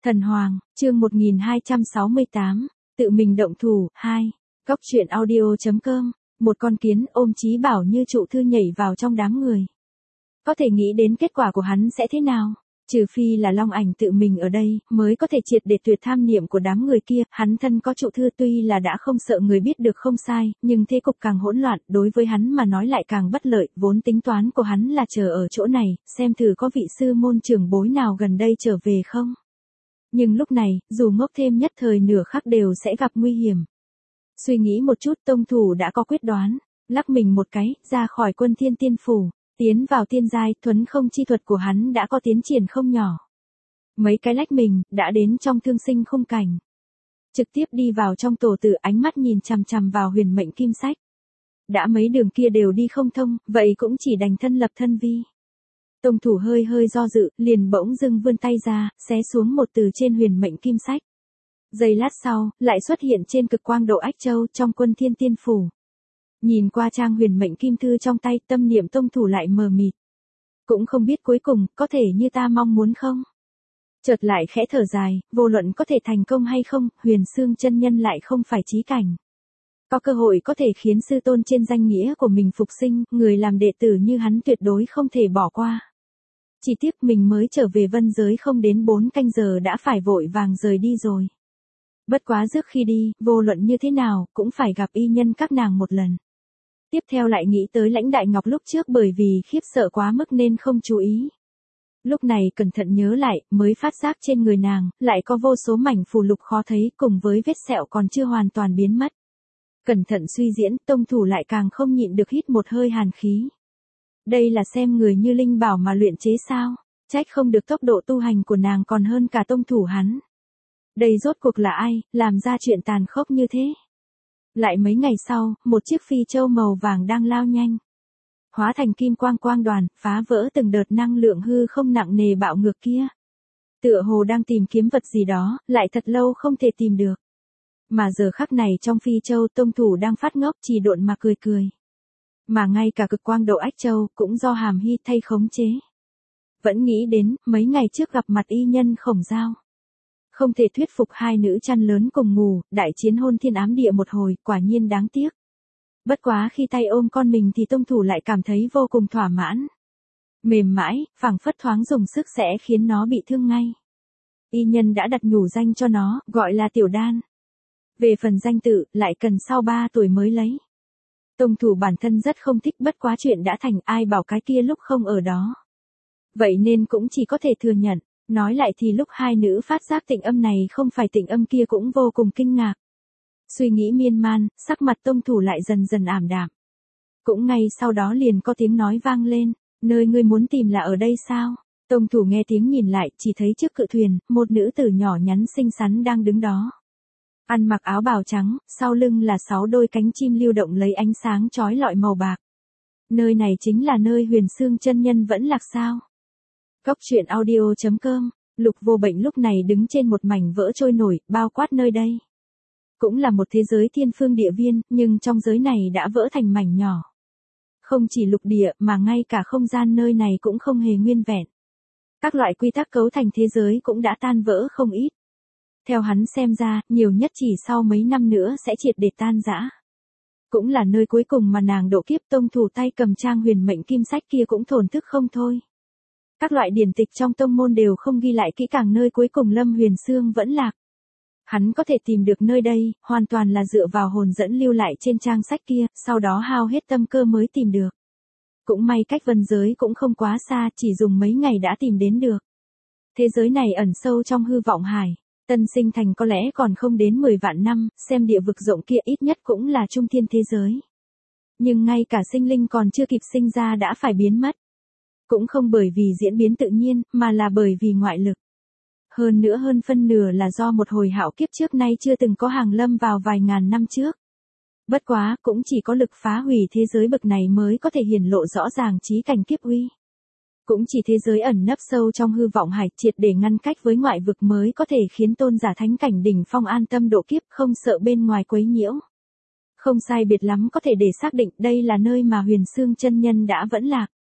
Thần Hoàng, chương 1268, tự mình động thủ, 2. Góc truyện audio.com, một con kiến ôm Chí Bảo như trụ thư nhảy vào trong đám người. Có thể nghĩ đến kết quả của hắn sẽ thế nào? Trừ phi là Long Ảnh tự mình ở đây, mới có thể triệt để tuyệt tham niệm của đám người kia, hắn thân có trụ thư tuy là đã không sợ người biết được không sai, nhưng thế cục càng hỗn loạn, đối với hắn mà nói lại càng bất lợi, vốn tính toán của hắn là chờ ở chỗ này, xem thử có vị sư môn trưởng bối nào gần đây trở về không. Nhưng lúc này, dù ngốc thêm nhất thời nửa khắc đều sẽ gặp nguy hiểm. Suy nghĩ một chút, tông thủ đã có quyết đoán, lắc mình một cái, ra khỏi quân thiên tiên phủ, tiến vào tiên giai, thuấn không chi thuật của hắn đã có tiến triển không nhỏ. Mấy cái lách mình, đã đến trong thương sinh khung cảnh. Trực tiếp đi vào trong tổ tử, ánh mắt nhìn chằm chằm vào huyền mệnh kim sách. Đã mấy đường kia đều đi không thông, vậy cũng chỉ đành thân lập thân vi. Tông thủ hơi hơi do dự, liền bỗng dưng vươn tay ra, xé xuống một từ trên huyền mệnh kim sách. Giây lát sau, lại xuất hiện trên cực quang độ Ách Châu trong quân thiên tiên phủ. Nhìn qua trang huyền mệnh kim thư trong tay, tâm niệm tông thủ lại mờ mịt. Cũng không biết cuối cùng, có thể như ta mong muốn không? Chợt lại khẽ thở dài, vô luận có thể thành công hay không, Huyền Xương chân nhân lại không phải chí cảnh. Có cơ hội có thể khiến sư tôn trên danh nghĩa của mình phục sinh, người làm đệ tử như hắn tuyệt đối không thể bỏ qua. Chỉ tiếc mình mới trở về vân giới không đến 4 canh giờ đã phải vội vàng rời đi rồi. Bất quá trước khi đi, vô luận như thế nào, cũng phải gặp y nhân các nàng một lần. Tiếp theo lại nghĩ tới Lãnh Đại Ngọc lúc trước bởi vì khiếp sợ quá mức nên không chú ý. Lúc này cẩn thận nhớ lại, mới phát giác trên người nàng, lại có vô số mảnh phù lục khó thấy cùng với vết sẹo còn chưa hoàn toàn biến mất. Cẩn thận suy diễn, tông thủ lại càng không nhịn được hít một hơi hàn khí. Đây là xem người như linh bảo mà luyện chế sao, trách không được tốc độ tu hành của nàng còn hơn cả tông thủ hắn. Đây rốt cuộc là ai, làm ra chuyện tàn khốc như thế? Lại mấy ngày sau, một chiếc phi châu màu vàng đang lao nhanh. Hóa thành kim quang quang đoàn, phá vỡ từng đợt năng lượng hư không nặng nề bạo ngược kia. Tựa hồ đang tìm kiếm vật gì đó, lại thật lâu không thể tìm được. Mà giờ khắc này trong phi châu tông thủ đang phát ngốc chỉ độn mà cười cười. Mà ngay cả cực quang độ Ách Châu cũng do Hàm Hy thay khống chế. Vẫn nghĩ đến, mấy ngày trước gặp mặt y nhân Khổng Giao. Không thể thuyết phục hai nữ chăn lớn cùng ngủ, đại chiến hôn thiên ám địa một hồi, quả nhiên đáng tiếc. Bất quá khi tay ôm con mình thì tông thủ lại cảm thấy vô cùng thỏa mãn. Mềm mãi, phảng phất thoáng dùng sức sẽ khiến nó bị thương ngay. Y nhân đã đặt nhủ danh cho nó, gọi là Tiểu Đan. Về phần danh tự, lại cần sau 3 tuổi mới lấy. Tông thủ bản thân rất không thích, bất quá chuyện đã thành, ai bảo cái kia lúc không ở đó. Vậy nên cũng chỉ có thể thừa nhận. Nói lại thì lúc hai nữ phát giác tịnh âm này không phải tịnh âm kia cũng vô cùng kinh ngạc. Suy nghĩ miên man, sắc mặt tông thủ lại dần dần ảm đạm. Cũng ngay sau đó liền có tiếng nói vang lên, nơi ngươi muốn tìm là ở đây sao? Tông thủ nghe tiếng nhìn lại, chỉ thấy trước cự thuyền, một nữ tử nhỏ nhắn xinh xắn đang đứng đó. Ăn mặc áo bào trắng, sau lưng là 6 đôi cánh chim lưu động lấy ánh sáng chói lọi màu bạc. Nơi này chính là nơi Huyền Xương chân nhân vẫn lạc sao? Góc truyện audio.com, Lục Vô Bệnh lúc này đứng trên một mảnh vỡ trôi nổi, bao quát nơi đây. Cũng là một thế giới thiên phương địa viên, nhưng trong giới này đã vỡ thành mảnh nhỏ. Không chỉ lục địa mà ngay cả không gian nơi này cũng không hề nguyên vẹn. Các loại quy tắc cấu thành thế giới cũng đã tan vỡ không ít. Theo hắn xem ra, nhiều nhất chỉ sau mấy năm nữa sẽ triệt để tan rã. Cũng là nơi cuối cùng mà nàng độ kiếp, tông thủ tay cầm trang huyền mệnh kim sách kia cũng thổn thức không thôi. Các loại điển tịch trong tông môn đều không ghi lại kỹ càng nơi cuối cùng Lâm Huyền Xương vẫn lạc. Hắn có thể tìm được nơi đây, hoàn toàn là dựa vào hồn dẫn lưu lại trên trang sách kia, sau đó hao hết tâm cơ mới tìm được. Cũng may cách vân giới cũng không quá xa, chỉ dùng mấy ngày đã tìm đến được. Thế giới này ẩn sâu trong hư vọng hải. Tân Sinh Thành có lẽ còn không đến 10 vạn năm, xem địa vực rộng kia ít nhất cũng là trung thiên thế giới. Nhưng ngay cả sinh linh còn chưa kịp sinh ra đã phải biến mất. Cũng không bởi vì diễn biến tự nhiên, mà là bởi vì ngoại lực. Hơn nữa hơn phân nửa là do một hồi hạo kiếp trước nay chưa từng có hàng lâm vào vài ngàn năm trước. Bất quá, cũng chỉ có lực phá hủy thế giới bậc này mới có thể hiển lộ rõ ràng chí cảnh kiếp uy. Cũng chỉ thế giới ẩn nấp sâu trong hư vọng hải triệt để ngăn cách với ngoại vực mới có thể khiến tôn giả thánh cảnh đỉnh phong an tâm độ kiếp không sợ bên ngoài quấy nhiễu. Không sai biệt lắm có thể để xác định đây là nơi mà Huyền Xương chân nhân đã vẫn lạc.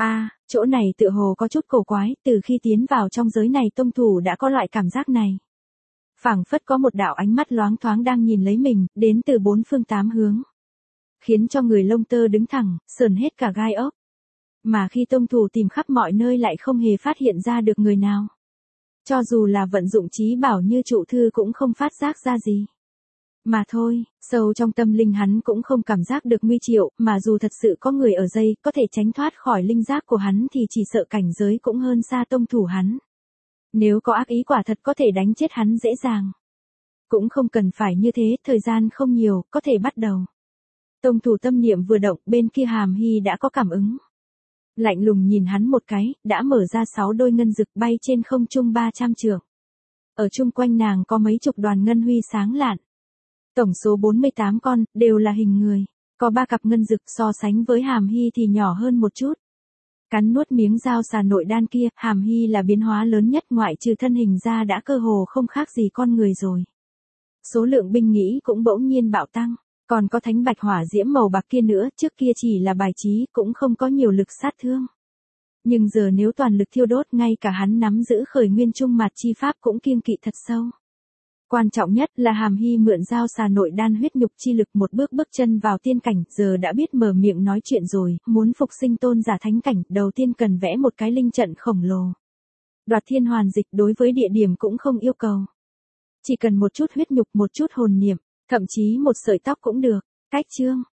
Chỗ này tựa hồ có chút cổ quái, từ khi tiến vào trong giới này tông thủ đã có loại cảm giác này. Phảng phất có một đạo ánh mắt loáng thoáng đang nhìn lấy mình, đến từ bốn phương tám hướng. Khiến cho người lông tơ đứng thẳng, sờn hết cả gai ốc. Mà khi tông thủ tìm khắp mọi nơi lại không hề phát hiện ra được người nào. Cho dù là vận dụng trí bảo như trụ thư cũng không phát giác ra gì. Mà thôi, sâu trong tâm linh hắn cũng không cảm giác được nguy triệu, mà dù thật sự có người ở dây có thể tránh thoát khỏi linh giác của hắn thì chỉ sợ cảnh giới cũng hơn xa tông thủ hắn. Nếu có ác ý quả thật có thể đánh chết hắn dễ dàng. Cũng không cần phải như thế, thời gian không nhiều, có thể bắt đầu. Tông thủ tâm niệm vừa động, bên kia Hàm Hy đã có cảm ứng. Lạnh lùng nhìn hắn một cái, đã mở ra 6 đôi ngân dực bay trên không trung 300 trượng. Ở chung quanh nàng có mấy chục đoàn ngân huy sáng lạn. Tổng số 48 con, đều là hình người. Có 3 cặp ngân dực so sánh với Hàm Hy thì nhỏ hơn một chút. Cắn nuốt miếng dao xà nội đan kia, Hàm Hy là biến hóa lớn nhất ngoại trừ thân hình ra đã cơ hồ không khác gì con người rồi. Số lượng binh nghĩ cũng bỗng nhiên bạo tăng. Còn có thánh bạch hỏa diễm màu bạc kia nữa, trước kia chỉ là bài trí cũng không có nhiều lực sát thương. Nhưng giờ nếu toàn lực thiêu đốt ngay cả hắn nắm giữ khởi nguyên trung mạt chi pháp cũng kiêng kỵ thật sâu. Quan trọng nhất là Hàm Hy mượn dao xà nội đan huyết nhục chi lực một bước bước chân vào tiên cảnh, giờ đã biết mở miệng nói chuyện rồi, muốn phục sinh tôn giả thánh cảnh, đầu tiên cần vẽ một cái linh trận khổng lồ. Đoạt thiên hoàn dịch đối với địa điểm cũng không yêu cầu. Chỉ cần một chút huyết nhục, một chút hồn niệm, thậm chí một sợi tóc cũng được. Cách chương